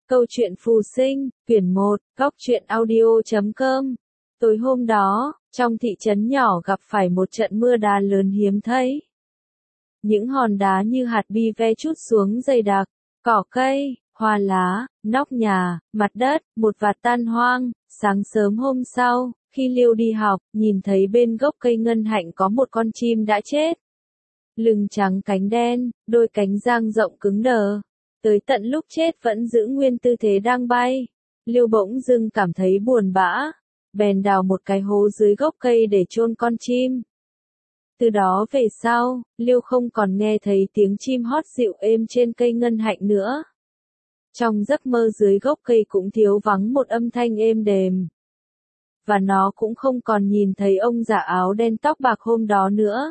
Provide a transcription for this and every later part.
Câu chuyện phù sinh, quyển 1, góc truyện audio.com. Tối hôm đó, trong thị trấn nhỏ gặp phải một trận mưa đá lớn hiếm thấy. Những hòn đá như hạt bi ve trút xuống dày đặc, cỏ cây, hoa lá, nóc nhà, mặt đất, một vạt tan hoang. Sáng sớm hôm sau, khi Liêu đi học, nhìn thấy bên gốc cây ngân hạnh có một con chim đã chết. Lưng trắng cánh đen, đôi cánh dang rộng cứng đờ. Tới tận lúc chết vẫn giữ nguyên tư thế đang bay. Liêu bỗng dưng cảm thấy buồn bã, bèn đào một cái hố dưới gốc cây để chôn con chim. Từ đó về sau, Liêu không còn nghe thấy tiếng chim hót dịu êm trên cây ngân hạnh nữa. Trong giấc mơ dưới gốc cây cũng thiếu vắng một âm thanh êm đềm. Và nó cũng không còn nhìn thấy ông già áo đen tóc bạc hôm đó nữa.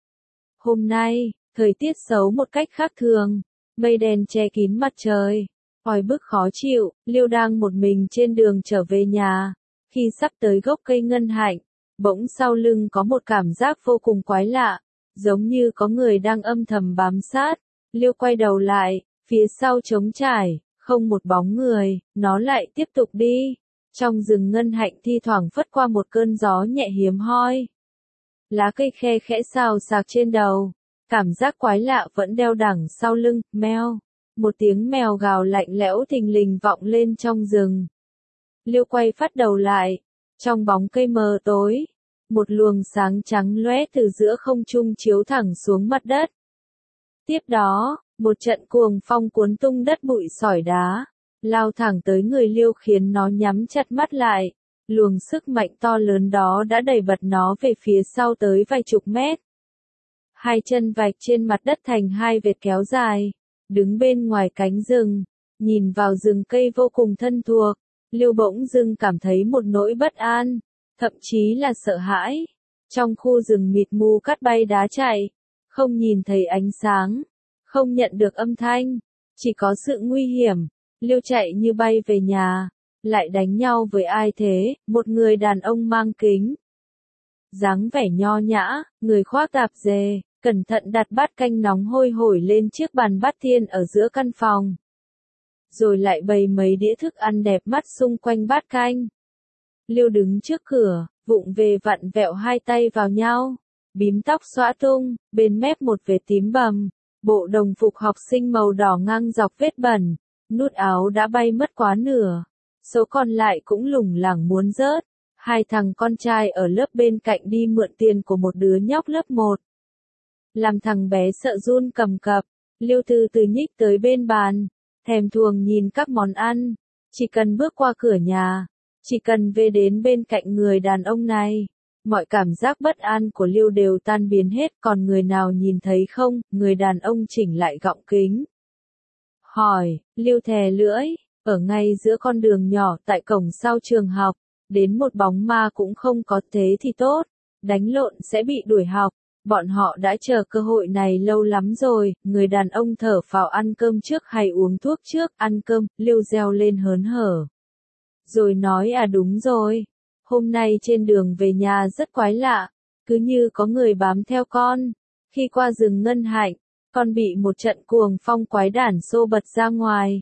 Hôm nay, thời tiết xấu một cách khác thường. Mây đen che kín mặt trời, oi bức khó chịu. Liêu đang một mình trên đường trở về nhà. Khi sắp tới gốc cây ngân hạnh, bỗng sau lưng có một cảm giác vô cùng quái lạ, giống như có người đang âm thầm bám sát. Liêu quay đầu lại, phía sau trống trải, không một bóng người, nó lại tiếp tục đi. Trong rừng ngân hạnh thi thoảng phất qua một cơn gió nhẹ hiếm hoi. Lá cây khe khẽ xào xạc trên đầu. Cảm giác quái lạ vẫn đeo đẳng sau lưng. Meo. Một tiếng mèo gào lạnh lẽo thình lình vọng lên trong rừng. Liêu quay phát đầu lại. Trong bóng cây mờ tối, một luồng sáng trắng lóe từ giữa không trung chiếu thẳng xuống mặt đất. Tiếp đó, một trận cuồng phong cuốn tung đất bụi sỏi đá, lao thẳng tới người Liêu khiến nó nhắm chặt mắt lại. Luồng sức mạnh to lớn đó đã đẩy bật nó về phía sau tới vài chục mét. Hai chân vạch trên mặt đất thành hai vệt kéo dài, đứng bên ngoài cánh rừng, nhìn vào rừng cây vô cùng thân thuộc. Liêu bỗng dưng cảm thấy một nỗi bất an, thậm chí là sợ hãi. Trong khu rừng mịt mù cát bay đá chạy, không nhìn thấy ánh sáng, không nhận được âm thanh, chỉ có sự nguy hiểm. Liêu chạy như bay về nhà, lại đánh nhau với ai thế? Một người đàn ông mang kính, dáng vẻ nho nhã, người khoác tạp dề, cẩn thận đặt bát canh nóng hôi hổi lên chiếc bàn bát thiên ở giữa căn phòng. Rồi lại bày mấy đĩa thức ăn đẹp mắt xung quanh bát canh. Liêu đứng trước cửa, vụng về vặn vẹo hai tay vào nhau, bím tóc xõa tung, bên mép một vệt tím bầm, bộ đồng phục học sinh màu đỏ ngang dọc vết bẩn, nút áo đã bay mất quá nửa, số còn lại cũng lủng lẳng muốn rớt. Hai thằng con trai ở lớp bên cạnh đi mượn tiền của một đứa nhóc lớp 1. Làm thằng bé sợ run cầm cập, Liêu từ từ nhích tới bên bàn, thèm thuồng nhìn các món ăn. Chỉ cần bước qua cửa nhà, chỉ cần về đến bên cạnh người đàn ông này, mọi cảm giác bất an của Liêu đều tan biến hết. Còn người nào nhìn thấy không? Người đàn ông chỉnh lại gọng kính, hỏi. Liêu thè lưỡi, ở ngay giữa con đường nhỏ tại cổng sau trường học, đến một bóng ma cũng không có. Thế thì tốt, đánh lộn sẽ bị đuổi học. Bọn họ đã chờ cơ hội này lâu lắm rồi. Người đàn ông thở phào. Ăn cơm trước hay uống thuốc trước? Ăn cơm. Liêu reo lên hớn hở, rồi nói đúng rồi, hôm nay trên đường về nhà rất quái lạ, cứ như có người bám theo con. Khi qua rừng ngân hạnh, con bị một trận cuồng phong quái đản xô bật ra ngoài.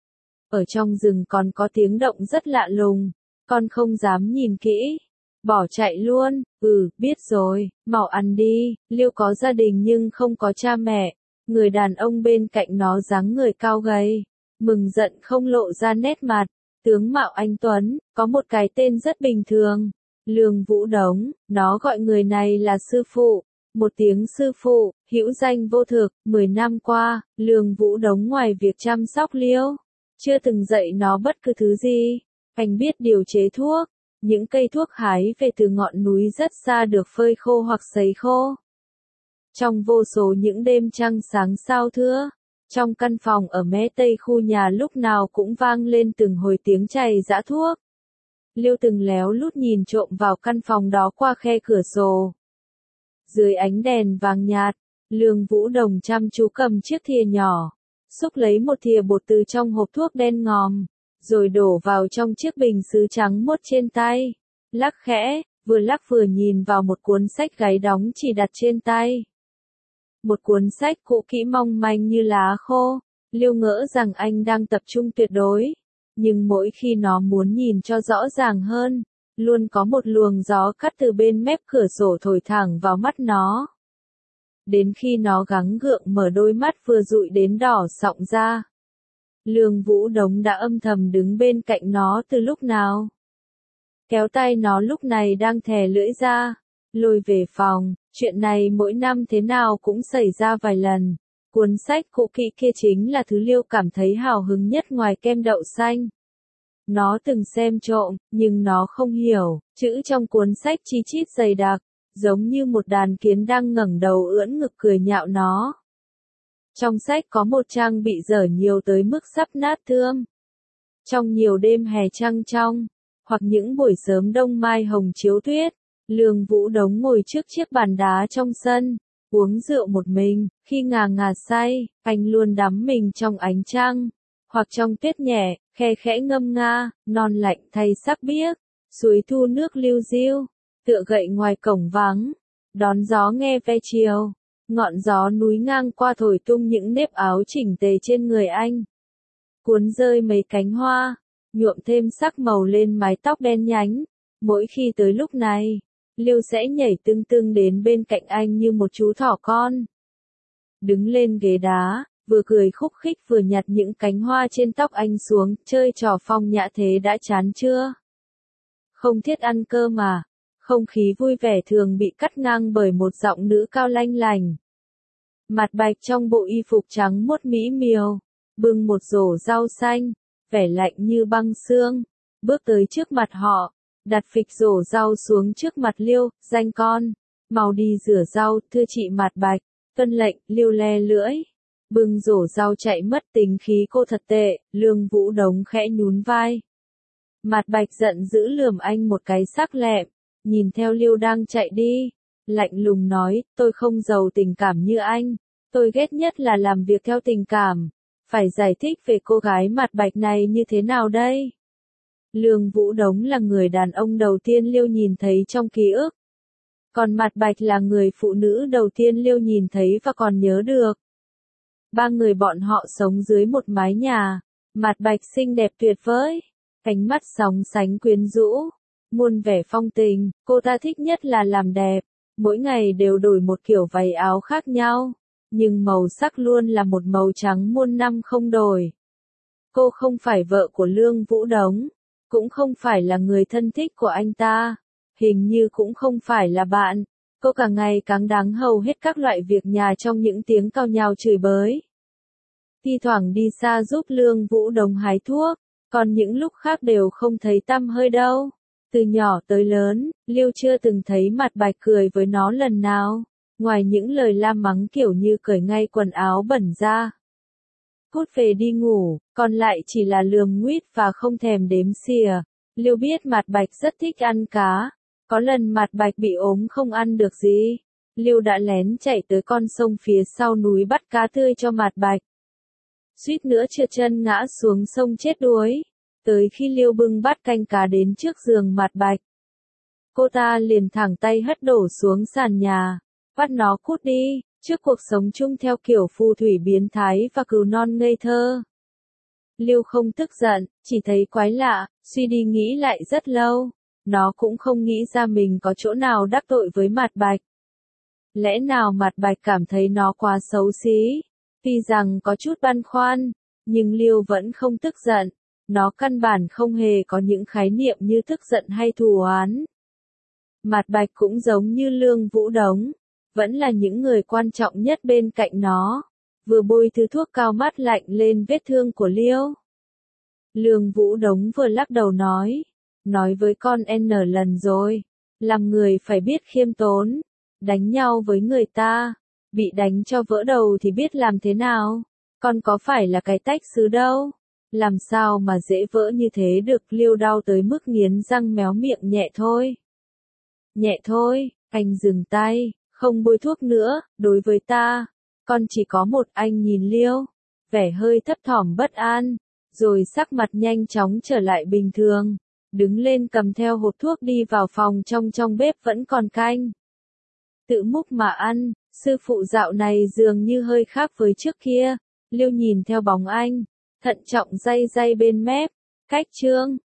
Ở trong rừng còn có tiếng động rất lạ lùng, con không dám nhìn kỹ, bỏ chạy luôn. Biết rồi, mau ăn đi. Liêu có gia đình nhưng không có cha mẹ. Người đàn ông bên cạnh nó dáng người cao gầy, mừng giận không lộ ra nét mặt, tướng mạo anh tuấn, có một cái tên rất bình thường, Lương Vũ Đống. Nó gọi người này là sư phụ, một tiếng sư phụ, hữu danh vô thực. 10 năm qua, Lương Vũ Đống ngoài việc chăm sóc Liêu, chưa từng dạy nó bất cứ thứ gì. Anh biết điều chế thuốc, những cây thuốc hái về từ ngọn núi rất xa được phơi khô hoặc sấy khô. Trong vô số những đêm trăng sáng sao thưa, trong căn phòng ở mé tây khu nhà lúc nào cũng vang lên từng hồi tiếng chày giã thuốc. Liêu từng léo lút nhìn trộm vào căn phòng đó qua khe cửa sổ. Dưới ánh đèn vàng nhạt, Lương Vũ Đồng chăm chú cầm chiếc thìa nhỏ, xúc lấy một thìa bột từ trong hộp thuốc đen ngòm, rồi đổ vào trong chiếc bình sứ trắng muốt trên tay. Lắc khẽ, vừa lắc vừa nhìn vào một cuốn sách gáy đóng chỉ đặt trên tay. Một cuốn sách cũ kỹ mong manh như lá khô, Liêu ngỡ rằng anh đang tập trung tuyệt đối, nhưng mỗi khi nó muốn nhìn cho rõ ràng hơn, luôn có một luồng gió cắt từ bên mép cửa sổ thổi thẳng vào mắt nó. Đến khi nó gắng gượng mở đôi mắt vừa dụi đến đỏ sọng ra. Lương Vũ Đống đã âm thầm đứng bên cạnh nó từ lúc nào. Kéo tay nó lúc này đang thè lưỡi ra, lôi về phòng. Chuyện này mỗi năm thế nào cũng xảy ra vài lần. Cuốn sách cũ kỹ kia chính là thứ Liêu cảm thấy hào hứng nhất ngoài kem đậu xanh. Nó từng xem trộm, nhưng nó không hiểu, chữ trong cuốn sách chi chít dày đặc, giống như một đàn kiến đang ngẩng đầu ưỡn ngực cười nhạo nó. Trong sách có một trang bị dở nhiều tới mức sắp nát thương. Trong nhiều đêm hè trăng trong, hoặc những buổi sớm đông mai hồng chiếu tuyết, Lương Vũ Đống ngồi trước chiếc bàn đá trong sân, uống rượu một mình, khi ngà ngà say, anh luôn đắm mình trong ánh trăng, hoặc trong tuyết nhẹ, khe khẽ ngâm nga, non lạnh thay sắc biếc, suối thu nước liu riu, tựa gậy ngoài cổng vắng, đón gió nghe ve chiều, ngọn gió núi ngang qua thổi tung những nếp áo chỉnh tề trên người anh. Cuốn rơi mấy cánh hoa, nhuộm thêm sắc màu lên mái tóc đen nhánh, mỗi khi tới lúc này, Liêu sẽ nhảy tưng tưng đến bên cạnh anh như một chú thỏ con. Đứng lên ghế đá, vừa cười khúc khích vừa nhặt những cánh hoa trên tóc anh xuống, chơi trò phong nhã thế đã chán chưa? Không thiết ăn cơ mà. Không khí vui vẻ thường bị cắt ngang bởi một giọng nữ cao lanh lành. Mặt Bạch trong bộ y phục trắng muốt mỹ miều, bưng một rổ rau xanh, vẻ lạnh như băng xương, bước tới trước mặt họ, đặt phịch rổ rau xuống trước mặt Liêu, danh con, mau đi rửa rau, thưa chị Mặt Bạch, tuân lệnh. Liêu le lưỡi, bưng rổ rau chạy mất. Tính khí cô thật tệ. Lương Vũ Đống khẽ nhún vai. Mặt Bạch giận dữ lườm anh một cái sắc lẹm, nhìn theo Liêu đang chạy đi, lạnh lùng nói, tôi không giàu tình cảm như anh, tôi ghét nhất là làm việc theo tình cảm, phải giải thích về cô gái Mặt Bạch này như thế nào đây? Lương Vũ Đống là người đàn ông đầu tiên Liêu nhìn thấy trong ký ức, còn Mặt Bạch là người phụ nữ đầu tiên Liêu nhìn thấy và còn nhớ được. Ba người bọn họ sống dưới một mái nhà, Mặt Bạch xinh đẹp tuyệt vời, ánh mắt sóng sánh quyến rũ, muôn vẻ phong tình, cô ta thích nhất là làm đẹp, mỗi ngày đều đổi một kiểu váy áo khác nhau, nhưng màu sắc luôn là một màu trắng muôn năm không đổi. Cô không phải vợ của Lương Vũ Đống, cũng không phải là người thân thích của anh ta, hình như cũng không phải là bạn, cô cả ngày càng đáng hầu hết các loại việc nhà trong những tiếng càu nhàu chửi bới. Thi thoảng đi xa giúp Lương Vũ Đống hái thuốc, còn những lúc khác đều không thấy tăm hơi đâu. Từ nhỏ tới lớn, Liêu chưa từng thấy Mặt Bạch cười với nó lần nào, ngoài những lời la mắng kiểu như cởi ngay quần áo bẩn ra. Cút về đi ngủ, còn lại chỉ là lườm nguýt và không thèm đếm xỉa. Liêu biết Mặt Bạch rất thích ăn cá, có lần Mặt Bạch bị ốm không ăn được gì, Liêu đã lén chạy tới con sông phía sau núi bắt cá tươi cho Mặt Bạch. Suýt nữa trượt chân ngã xuống sông chết đuối. Tới khi Liêu bưng bát canh cá đến trước giường Mặt Bạch, cô ta liền thẳng tay hất đổ xuống sàn nhà, bắt nó cút đi, trước cuộc sống chung theo kiểu phù thủy biến thái và cừu non ngây thơ. Liêu không tức giận, chỉ thấy quái lạ, suy đi nghĩ lại rất lâu, nó cũng không nghĩ ra mình có chỗ nào đắc tội với Mặt Bạch. Lẽ nào Mặt Bạch cảm thấy nó quá xấu xí? Tuy rằng có chút băn khoăn, nhưng Liêu vẫn không tức giận. Nó căn bản không hề có những khái niệm như tức giận hay thù oán. Mặt Bạch cũng giống như Lương Vũ Đống, vẫn là những người quan trọng nhất bên cạnh nó, vừa bôi thứ thuốc cao mát lạnh lên vết thương của Liêu. Lương Vũ Đống vừa lắc đầu nói với con N lần rồi, làm người phải biết khiêm tốn, đánh nhau với người ta, bị đánh cho vỡ đầu thì biết làm thế nào, con có phải là cái tách sứ đâu. Làm sao mà dễ vỡ như thế được? Liêu đau tới mức nghiến răng méo miệng. Nhẹ thôi, anh dừng tay, không bôi thuốc nữa, đối với ta, con chỉ có một. Anh nhìn Liêu, vẻ hơi thấp thỏm bất an, rồi sắc mặt nhanh chóng trở lại bình thường, đứng lên cầm theo hộp thuốc đi vào phòng trong bếp vẫn còn canh. Tự múc mà ăn, sư phụ dạo này dường như hơi khác với trước kia. Lưu nhìn theo bóng anh, thận trọng day day bên mép, cách Trương